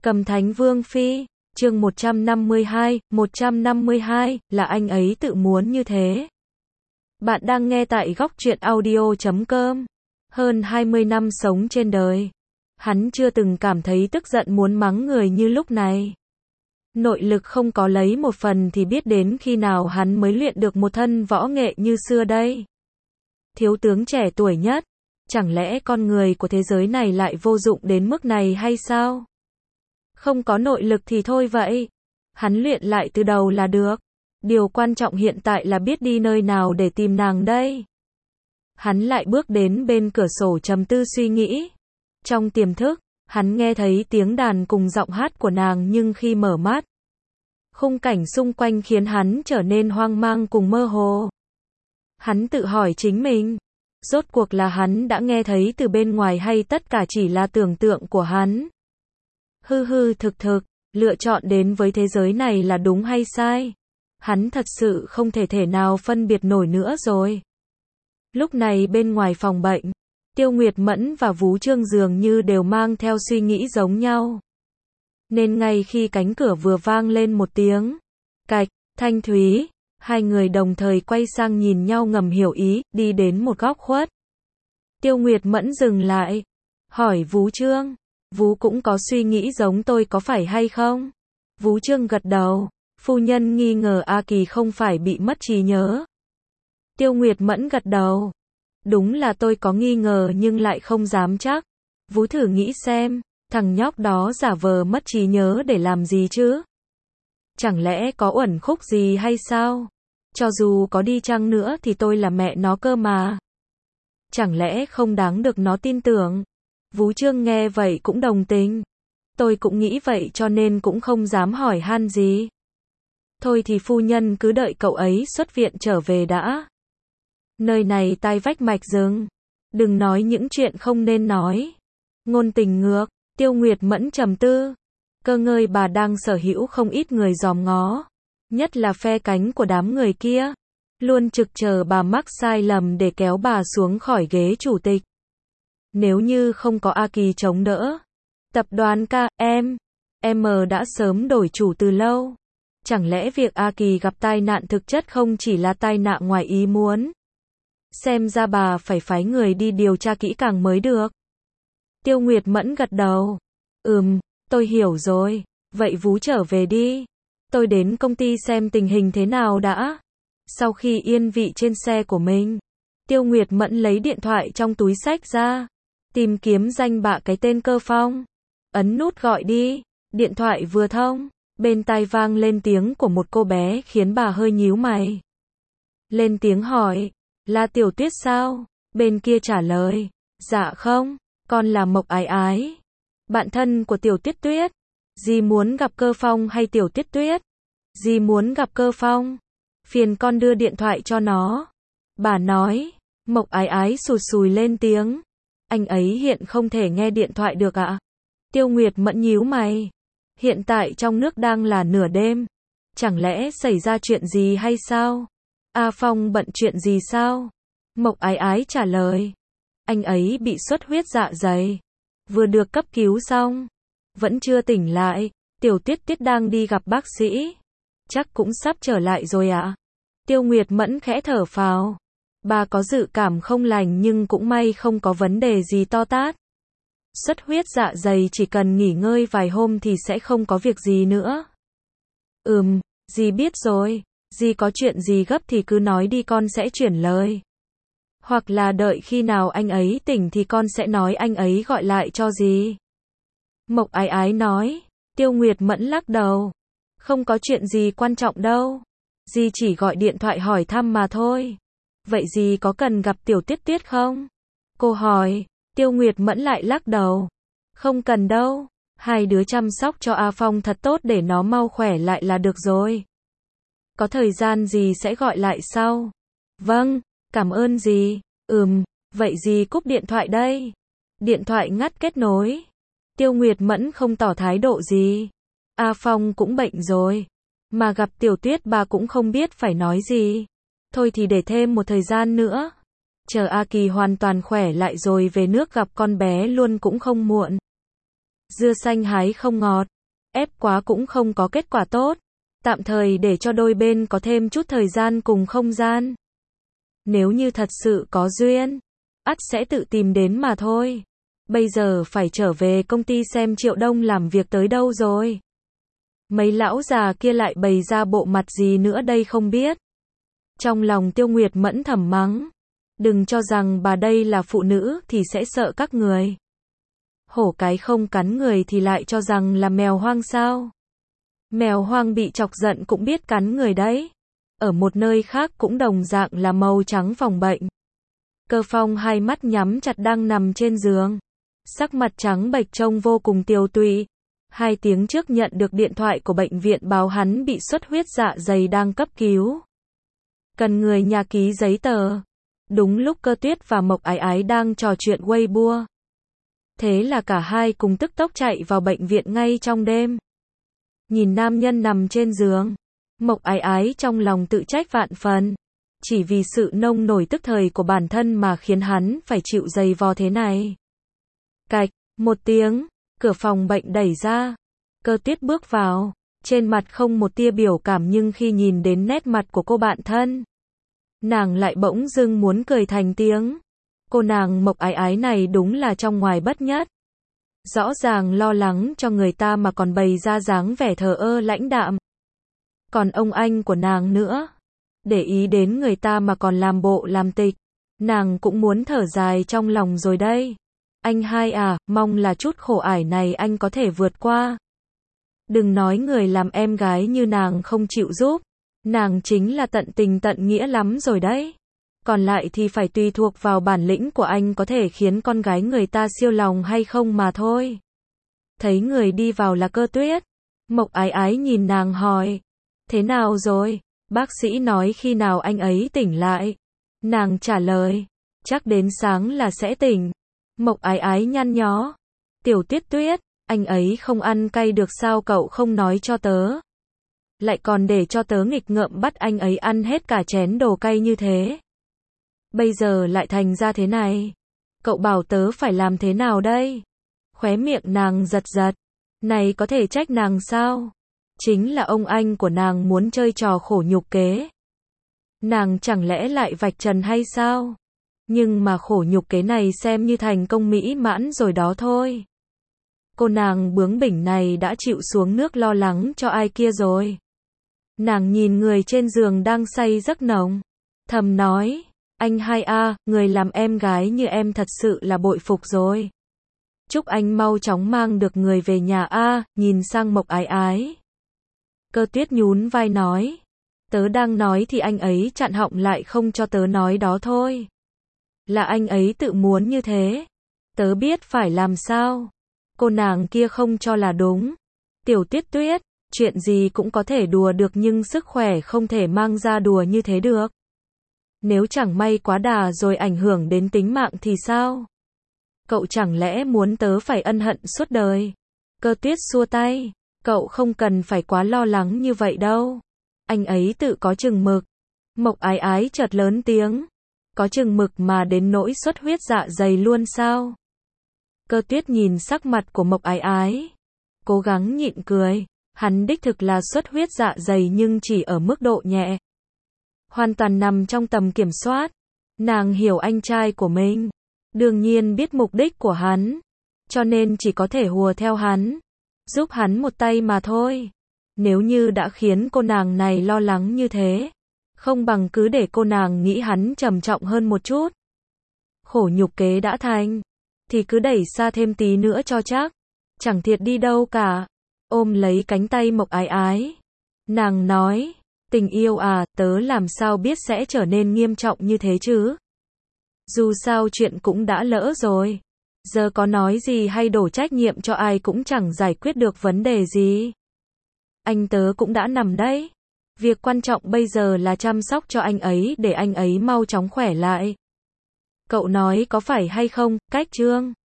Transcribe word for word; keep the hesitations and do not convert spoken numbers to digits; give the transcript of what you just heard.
Cầm Thánh Vương Phi, chương một trăm năm mươi hai, một trăm năm mươi hai, là anh ấy tự muốn như thế. Bạn đang nghe tại góc truyện audio chấm com. Hơn hai mươi năm sống trên đời, hắn chưa từng cảm thấy tức giận muốn mắng người như lúc này. Nội lực không có lấy một phần thì biết đến khi nào hắn mới luyện được một thân võ nghệ như xưa đây. Thiếu tướng trẻ tuổi nhất, chẳng lẽ con người của thế giới này lại vô dụng đến mức này hay sao? Không có nội lực thì thôi vậy. Hắn luyện lại từ đầu là được. Điều quan trọng hiện tại là biết đi nơi nào để tìm nàng đây. Hắn lại bước đến bên cửa sổ trầm tư suy nghĩ. Trong tiềm thức, hắn nghe thấy tiếng đàn cùng giọng hát của nàng, nhưng khi mở mắt, khung cảnh xung quanh khiến hắn trở nên hoang mang cùng mơ hồ. Hắn tự hỏi chính mình, rốt cuộc là hắn đã nghe thấy từ bên ngoài hay tất cả chỉ là tưởng tượng của hắn? Hư hư thực thực, lựa chọn đến với thế giới này là đúng hay sai? Hắn thật sự không thể thể nào phân biệt nổi nữa rồi. Lúc này bên ngoài phòng bệnh, Tiêu Nguyệt Mẫn và Vú Trương dường như đều mang theo suy nghĩ giống nhau. Nên ngay khi cánh cửa vừa vang lên một tiếng cạch, thanh thúy, hai người đồng thời quay sang nhìn nhau ngầm hiểu ý, đi đến một góc khuất. Tiêu Nguyệt Mẫn dừng lại, hỏi Vú Trương, Vú cũng có suy nghĩ giống tôi có phải hay không? Vú Trương gật đầu, phu nhân nghi ngờ A Kỳ không phải bị mất trí nhớ. Tiêu Nguyệt Mẫn gật đầu, đúng là tôi có nghi ngờ nhưng lại không dám chắc. Vú thử nghĩ xem, thằng nhóc đó giả vờ mất trí nhớ để làm gì chứ? Chẳng lẽ có uẩn khúc gì hay sao? Cho dù có đi chăng nữa thì tôi là mẹ nó cơ mà. Chẳng lẽ không đáng được nó tin tưởng? Vú Trương nghe vậy cũng đồng tình. Tôi cũng nghĩ vậy cho nên cũng không dám hỏi han gì. Thôi thì phu nhân cứ đợi cậu ấy xuất viện trở về đã. Nơi này tai vách mạch rừng. Đừng nói những chuyện không nên nói. Ngôn tình ngược, Tiêu Nguyệt Mẫn trầm tư. Cơ ngơi bà đang sở hữu không ít người dòm ngó. Nhất là phe cánh của đám người kia. Luôn trực chờ bà mắc sai lầm để kéo bà xuống khỏi ghế chủ tịch. Nếu như không có A Kỳ chống đỡ, tập đoàn K M M đã sớm đổi chủ từ lâu. Chẳng lẽ việc A Kỳ gặp tai nạn thực chất không chỉ là tai nạn ngoài ý muốn? Xem ra bà phải phái người đi điều tra kỹ càng mới được. Tiêu Nguyệt Mẫn gật đầu. Ừm, tôi hiểu rồi. Vậy Vú trở về đi. Tôi đến công ty xem tình hình thế nào đã. Sau khi yên vị trên xe của mình, Tiêu Nguyệt Mẫn lấy điện thoại trong túi xách ra. Tìm kiếm danh bạ cái tên Cơ Phong. Ấn nút gọi đi. Điện thoại vừa thông, bên tai vang lên tiếng của một cô bé khiến bà hơi nhíu mày. Lên tiếng hỏi, là Tiểu Tuyết sao? Bên kia trả lời, dạ không, con là Mộc Ái Ái, bạn thân của Tiểu Tuyết Tuyết. Dì muốn gặp Cơ Phong hay Tiểu Tuyết Tuyết? Dì muốn gặp Cơ Phong. Phiền con đưa điện thoại cho nó. Bà nói. Mộc Ái Ái sụt sùi lên tiếng. Anh ấy hiện không thể nghe điện thoại được ạ. Tiêu Nguyệt Mẫn nhíu mày. Hiện tại trong nước đang là nửa đêm. Chẳng lẽ xảy ra chuyện gì hay sao? A Phong bận chuyện gì sao? Mộc Ái Ái trả lời. Anh ấy bị xuất huyết dạ dày. Vừa được cấp cứu xong. Vẫn chưa tỉnh lại. Tiểu Tuyết Tuyết đang đi gặp bác sĩ. Chắc cũng sắp trở lại rồi ạ. Tiêu Nguyệt Mẫn khẽ thở phào. Bà có dự cảm không lành nhưng cũng may không có vấn đề gì to tát. Xuất huyết dạ dày chỉ cần nghỉ ngơi vài hôm thì sẽ không có việc gì nữa. Ừm, dì biết rồi. Dì có chuyện gì gấp thì cứ nói đi con sẽ chuyển lời. Hoặc là đợi khi nào anh ấy tỉnh thì con sẽ nói anh ấy gọi lại cho dì. Mộc Ái Ái nói. Tiêu Nguyệt Mẫn lắc đầu. Không có chuyện gì quan trọng đâu. Dì chỉ gọi điện thoại hỏi thăm mà thôi. Vậy dì có cần gặp Tiểu Tuyết Tuyết không? Cô hỏi. Tiêu Nguyệt Mẫn lại lắc đầu. Không cần đâu. Hai đứa chăm sóc cho A Phong thật tốt để nó mau khỏe lại là được rồi. Có thời gian dì sẽ gọi lại sau. Vâng, cảm ơn dì. Ừm, vậy dì cúp điện thoại đây. Điện thoại ngắt kết nối. Tiêu Nguyệt Mẫn không tỏ thái độ gì. A Phong cũng bệnh rồi. Mà gặp Tiểu Tuyết bà cũng không biết phải nói gì. Thôi thì để thêm một thời gian nữa. Chờ A Kỳ hoàn toàn khỏe lại rồi về nước gặp con bé luôn cũng không muộn. Dưa xanh hái không ngọt, ép quá cũng không có kết quả tốt. Tạm thời để cho đôi bên có thêm chút thời gian cùng không gian. Nếu như thật sự có duyên, ắt sẽ tự tìm đến mà thôi. Bây giờ phải trở về công ty xem Triệu Đông làm việc tới đâu rồi. Mấy lão già kia lại bày ra bộ mặt gì nữa đây không biết. Trong lòng Tiêu Nguyệt Mẫn thầm mắng. Đừng cho rằng bà đây là phụ nữ thì sẽ sợ các người. Hổ cái không cắn người thì lại cho rằng là mèo hoang sao. Mèo hoang bị chọc giận cũng biết cắn người đấy. Ở một nơi khác cũng đồng dạng là màu trắng phòng bệnh. Cơ Phong hai mắt nhắm chặt đang nằm trên giường. Sắc mặt trắng bệch trông vô cùng tiều tụy. Hai tiếng trước nhận được điện thoại của bệnh viện báo hắn bị xuất huyết dạ dày đang cấp cứu. Cần người nhà ký giấy tờ. Đúng lúc Cơ Tuyết và Mộc Ái Ái đang trò chuyện Weibo. Thế là cả hai cùng tức tốc chạy vào bệnh viện ngay trong đêm. Nhìn nam nhân nằm trên giường, Mộc Ái Ái trong lòng tự trách vạn phần. Chỉ vì sự nông nổi tức thời của bản thân mà khiến hắn phải chịu giày vò thế này. Cạch, một tiếng, cửa phòng bệnh đẩy ra. Cơ Tuyết bước vào, trên mặt không một tia biểu cảm nhưng khi nhìn đến nét mặt của cô bạn thân, nàng lại bỗng dưng muốn cười thành tiếng. Cô nàng Mộc Ái Ái này đúng là trong ngoài bất nhất. Rõ ràng lo lắng cho người ta mà còn bày ra dáng vẻ thờ ơ lãnh đạm. Còn ông anh của nàng nữa, để ý đến người ta mà còn làm bộ làm tịch. Nàng cũng muốn thở dài trong lòng rồi đây. Anh hai à, mong là chút khổ ải này anh có thể vượt qua. Đừng nói người làm em gái như nàng không chịu giúp. Nàng chính là tận tình tận nghĩa lắm rồi đấy. Còn lại thì phải tùy thuộc vào bản lĩnh của anh có thể khiến con gái người ta siêu lòng hay không mà thôi. Thấy người đi vào là Cơ Tuyết. Mộc Ái Ái nhìn nàng hỏi. Thế nào rồi? Bác sĩ nói khi nào anh ấy tỉnh lại? Nàng trả lời. Chắc đến sáng là sẽ tỉnh. Mộc Ái Ái nhăn nhó. Tiểu Tuyết Tuyết, anh ấy không ăn cay được sao cậu không nói cho tớ? Lại còn để cho tớ nghịch ngợm bắt anh ấy ăn hết cả chén đồ cay như thế. Bây giờ lại thành ra thế này. Cậu bảo tớ phải làm thế nào đây? Khóe miệng nàng giật giật. Này có thể trách nàng sao? Chính là ông anh của nàng muốn chơi trò khổ nhục kế. Nàng chẳng lẽ lại vạch trần hay sao? Nhưng mà khổ nhục kế này xem như thành công mỹ mãn rồi đó thôi. Cô nàng bướng bỉnh này đã chịu xuống nước lo lắng cho ai kia rồi. Nàng nhìn người trên giường đang say giấc nồng. Thầm nói. Anh hai a, người làm em gái như em thật sự là bội phục rồi. Chúc anh mau chóng mang được người về nhà a, nhìn sang Mộc Ái Ái. Cơ Tuyết nhún vai nói. Tớ đang nói thì anh ấy chặn họng lại không cho tớ nói đó thôi. Là anh ấy tự muốn như thế. Tớ biết phải làm sao. Cô nàng kia không cho là đúng. Tiểu Tuyết Tuyết, chuyện gì cũng có thể đùa được nhưng sức khỏe không thể mang ra đùa như thế được. Nếu chẳng may quá đà rồi ảnh hưởng đến tính mạng thì sao? Cậu chẳng lẽ muốn tớ phải ân hận suốt đời? Cơ Tuyết xua tay. Cậu không cần phải quá lo lắng như vậy đâu. Anh ấy tự có chừng mực. Mộc Ái Ái chợt lớn tiếng. Có chừng mực mà đến nỗi xuất huyết dạ dày luôn sao? Cơ Tuyết nhìn sắc mặt của Mộc Ái Ái. Cố gắng nhịn cười. Hắn đích thực là xuất huyết dạ dày nhưng chỉ ở mức độ nhẹ. Hoàn toàn nằm trong tầm kiểm soát. Nàng hiểu anh trai của mình. Đương nhiên biết mục đích của hắn. Cho nên chỉ có thể hùa theo hắn. Giúp hắn một tay mà thôi. Nếu như đã khiến cô nàng này lo lắng như thế. Không bằng cứ để cô nàng nghĩ hắn trầm trọng hơn một chút. Khổ nhục kế đã thành. Thì cứ đẩy xa thêm tí nữa cho chắc. Chẳng thiệt đi đâu cả. Ôm lấy cánh tay Mộc Ái Ái. Nàng nói. Tình yêu à, tớ làm sao biết sẽ trở nên nghiêm trọng như thế chứ? Dù sao chuyện cũng đã lỡ rồi. Giờ có nói gì hay đổ trách nhiệm cho ai cũng chẳng giải quyết được vấn đề gì. Anh tớ cũng đã nằm đấy. Việc quan trọng bây giờ là chăm sóc cho anh ấy để anh ấy mau chóng khỏe lại. Cậu nói có phải hay không, Cách Trương?